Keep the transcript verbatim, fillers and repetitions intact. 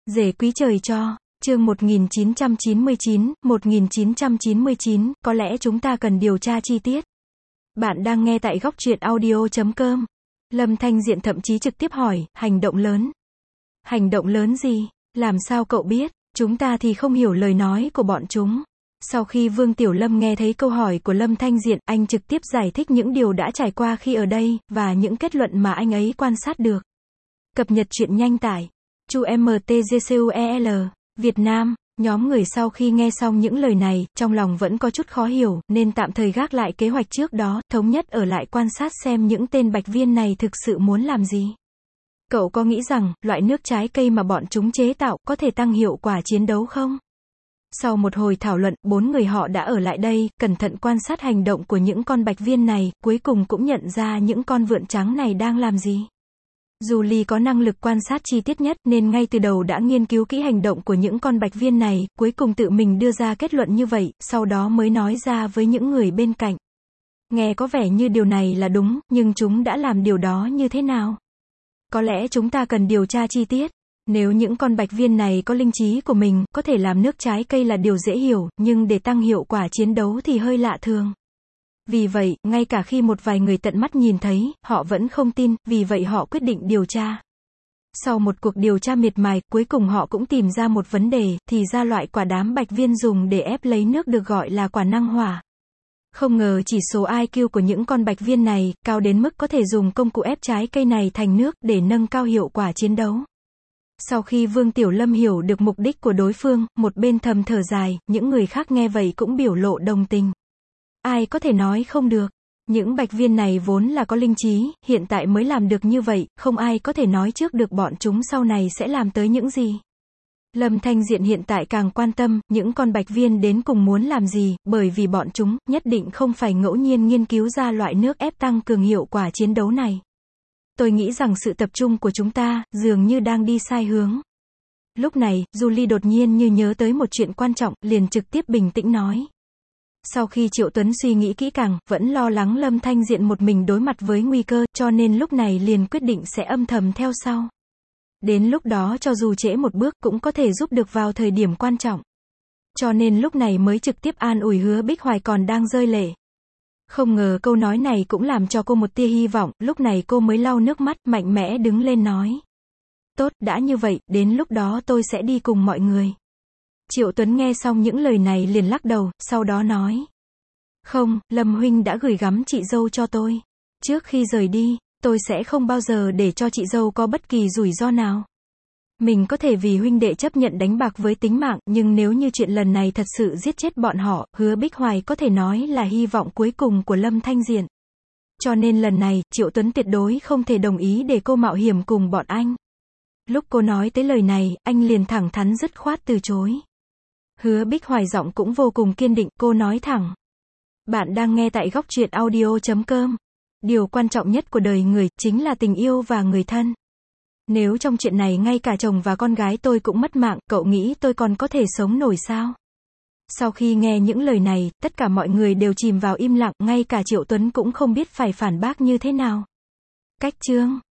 Rể quý trời cho, chương một nghìn chín trăm chín mươi chín, một nghìn chín trăm chín mươi chín, có lẽ chúng ta cần điều tra chi tiết. Bạn đang nghe tại góc truyện audio chấm com. Lâm Thanh Diện thậm chí trực tiếp hỏi, hành động lớn. Hành động lớn gì? Làm sao cậu biết? Chúng ta thì không hiểu lời nói của bọn chúng. Sau khi Vương Tiểu Lâm nghe thấy câu hỏi của Lâm Thanh Diện, anh trực tiếp giải thích những điều đã trải qua khi ở đây, và những kết luận mà anh ấy quan sát được. Cập nhật truyện nhanh tải. Chu em tê giê xê u e lờ, Việt Nam. Nhóm người sau khi nghe xong những lời này, trong lòng vẫn có chút khó hiểu, nên tạm thời gác lại kế hoạch trước đó, thống nhất ở lại quan sát xem những tên bạch viên này thực sự muốn làm gì. Cậu có nghĩ rằng, loại nước trái cây mà bọn chúng chế tạo, có thể tăng hiệu quả chiến đấu không? Sau một hồi thảo luận, bốn người họ đã ở lại đây, cẩn thận quan sát hành động của những con bạch viên này, cuối cùng cũng nhận ra những con vượn trắng này đang làm gì. Julie có năng lực quan sát chi tiết nhất, nên ngay từ đầu đã nghiên cứu kỹ hành động của những con bạch viên này, cuối cùng tự mình đưa ra kết luận như vậy, sau đó mới nói ra với những người bên cạnh. Nghe có vẻ như điều này là đúng, nhưng chúng đã làm điều đó như thế nào? Có lẽ chúng ta cần điều tra chi tiết. Nếu những con bạch viên này có linh trí của mình, có thể làm nước trái cây là điều dễ hiểu, nhưng để tăng hiệu quả chiến đấu thì hơi lạ thường. Vì vậy, ngay cả khi một vài người tận mắt nhìn thấy, họ vẫn không tin, vì vậy họ quyết định điều tra. Sau một cuộc điều tra miệt mài, cuối cùng họ cũng tìm ra một vấn đề, thì ra loại quả đám bạch viên dùng để ép lấy nước được gọi là quả năng hỏa. Không ngờ chỉ số i kiu của những con bạch viên này, cao đến mức có thể dùng công cụ ép trái cây này thành nước, để nâng cao hiệu quả chiến đấu. Sau khi Vương Tiểu Lâm hiểu được mục đích của đối phương, một bên thầm thở dài, những người khác nghe vậy cũng biểu lộ đồng tình. Ai có thể nói không được. Những bạch viên này vốn là có linh trí, hiện tại mới làm được như vậy, không ai có thể nói trước được bọn chúng sau này sẽ làm tới những gì. Lâm Thanh Diện hiện tại càng quan tâm, những con bạch viên đến cùng muốn làm gì, bởi vì bọn chúng, nhất định không phải ngẫu nhiên nghiên cứu ra loại nước ép tăng cường hiệu quả chiến đấu này. Tôi nghĩ rằng sự tập trung của chúng ta, dường như đang đi sai hướng. Lúc này, Julie đột nhiên như nhớ tới một chuyện quan trọng, liền trực tiếp bình tĩnh nói. Sau khi Triệu Tuấn suy nghĩ kỹ càng, vẫn lo lắng Lâm Thanh Diện một mình đối mặt với nguy cơ, cho nên lúc này liền quyết định sẽ âm thầm theo sau. Đến lúc đó cho dù trễ một bước cũng có thể giúp được vào thời điểm quan trọng. Cho nên lúc này mới trực tiếp an ủi Hứa Bích Hoài còn đang rơi lệ. Không ngờ câu nói này cũng làm cho cô một tia hy vọng, lúc này cô mới lau nước mắt, mạnh mẽ đứng lên nói. Tốt, đã như vậy, đến lúc đó tôi sẽ đi cùng mọi người. Triệu Tuấn nghe xong những lời này liền lắc đầu, sau đó nói. Không, Lâm huynh đã gửi gắm chị dâu cho tôi. Trước khi rời đi, tôi sẽ không bao giờ để cho chị dâu có bất kỳ rủi ro nào. Mình có thể vì huynh đệ chấp nhận đánh bạc với tính mạng, nhưng nếu như chuyện lần này thật sự giết chết bọn họ, Hứa Bích Hoài có thể nói là hy vọng cuối cùng của Lâm Thanh Diện. Cho nên lần này, Triệu Tuấn tuyệt đối không thể đồng ý để cô mạo hiểm cùng bọn anh. Lúc cô nói tới lời này, anh liền thẳng thắn dứt khoát từ chối. Hứa Bích Hoài giọng cũng vô cùng kiên định, cô nói thẳng. Bạn đang nghe tại góc truyện audio chấm com. Điều quan trọng nhất của đời người, chính là tình yêu và người thân. Nếu trong chuyện này ngay cả chồng và con gái tôi cũng mất mạng, cậu nghĩ tôi còn có thể sống nổi sao? Sau khi nghe những lời này, tất cả mọi người đều chìm vào im lặng, ngay cả Triệu Tuấn cũng không biết phải phản bác như thế nào. Cách chương